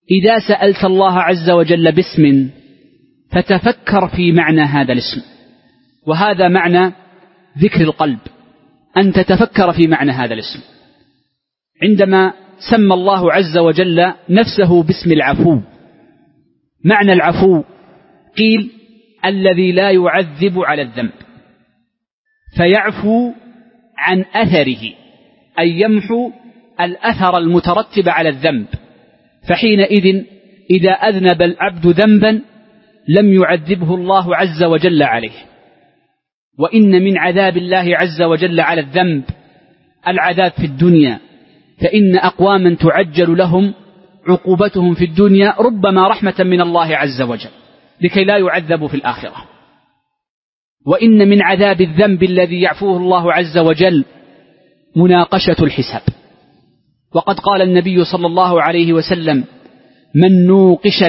إذا سألت الله عز وجل باسم فتفكر في معنى هذا الاسم، وهذا معنى ذكر القلب، أن تتفكر في معنى هذا الاسم. عندما سمى الله عز وجل نفسه باسم العفو، معنى العفو قيل الذي لا يعذب على الذنب، فيعفو عن أثره، أي يمحو الأثر المترتب على الذنب. فحينئذ إذا أذنب العبد ذنبا لم يعذبه الله عز وجل عليه. وإن من عذاب الله عز وجل على الذنب العذاب في الدنيا، فإن أقواما تعجل لهم عقوبتهم في الدنيا ربما رحمة من الله عز وجل لكي لا يعذبوا في الآخرة. وإن من عذاب الذنب الذي يعفوه الله عز وجل مناقشة الحساب، وقد قال النبي صلى الله عليه وسلم: من نوقش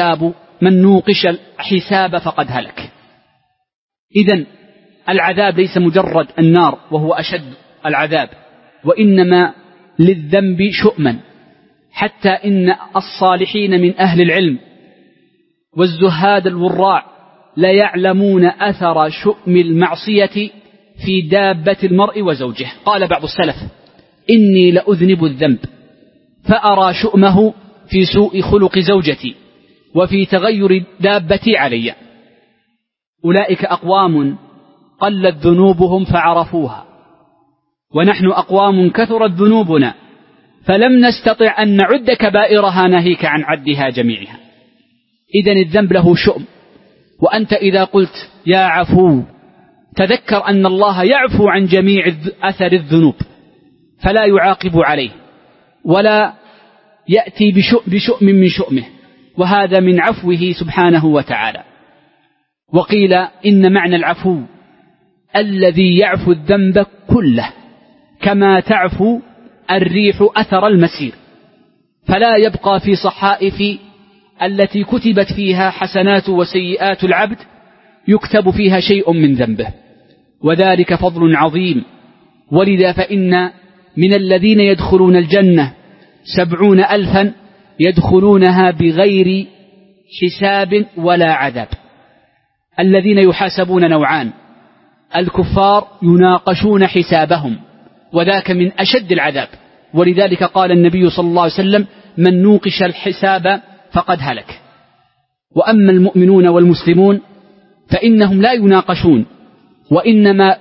الحساب فقد هلك. إذن العذاب ليس مجرد النار وهو أشد العذاب، وإنما للذنب شؤما، حتى إن الصالحين من أهل العلم والزهاد الوراع لا يعلمون أثر شؤم المعصية في دابة المرء وزوجه. قال بعض السلف: إني لأذنب الذنب فأرى شؤمه في سوء خلق زوجتي وفي تغير دابتي علي. أولئك أقوام قلت ذنوبهم فعرفوها، ونحن أقوام كثرت ذنوبنا فلم نستطع أن نعد كبائرها ناهيك عن عدها جميعها. إذن الذنب له شؤم، وأنت إذا قلت يا عفو تذكر أن الله يعفو عن جميع أثر الذنوب فلا يعاقب عليه ولا يأتي بشؤم من شؤمه، وهذا من عفوه سبحانه وتعالى. وقيل إن معنى العفو الذي يعفو الذنب كله، كما تعفو الريح أثر المسير، فلا يبقى في صحائف التي كتبت فيها حسنات وسيئات العبد يكتب فيها شيء من ذنبه، وذلك فضل عظيم. ولذا فإن من الذين يدخلون الجنة 70,000 يدخلونها بغير حساب ولا عذاب. الذين يحاسبون نوعان: الكفار يناقشون حسابهم، وذاك من أشد العذاب، ولذلك قال النبي صلى الله عليه وسلم: من نوقش الحساب فقد هلك. وأما المؤمنون والمسلمون فإنهم لا يناقشون، وإنما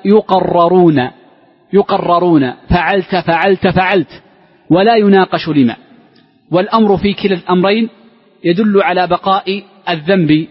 يقررون فعلت فعلت فعلت، ولا يناقش لما. والأمر في كلا الأمرين يدل على بقاء الذنب،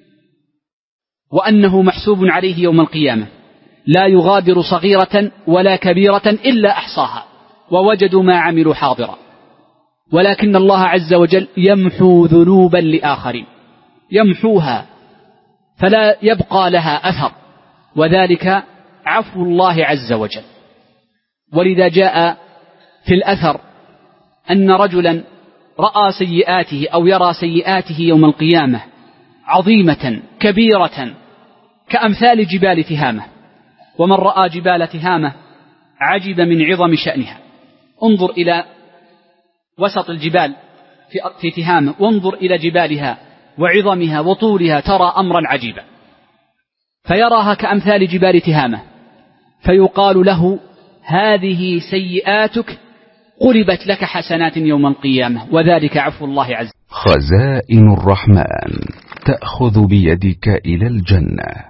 وأنه محسوب عليه يوم القيامة، لا يغادر صغيرة ولا كبيرة إلا أحصاها ووجدوا ما عملوا حاضرا. ولكن الله عز وجل يمحو ذنوبا لآخرين، يمحوها فلا يبقى لها أثر، وذلك عفو الله عز وجل. ولذا جاء في الأثر أن رجلا رأى سيئاته أو يرى سيئاته يوم القيامة عظيمة كبيرة كأمثال جبال تهامة، ومن رأى جبال تهامة عجب من عظم شأنها. انظر إلى وسط الجبال في تهامة، وانظر إلى جبالها وعظمها وطولها، ترى أمرا عجيبا، فيراها كأمثال جبال تهامة، فيقال له: هذه سيئاتك قلبت لك حسنات يوم القيامة، وذلك عفو الله عز وجل. خزائن الرحمن تأخذ بيدك إلى الجنة.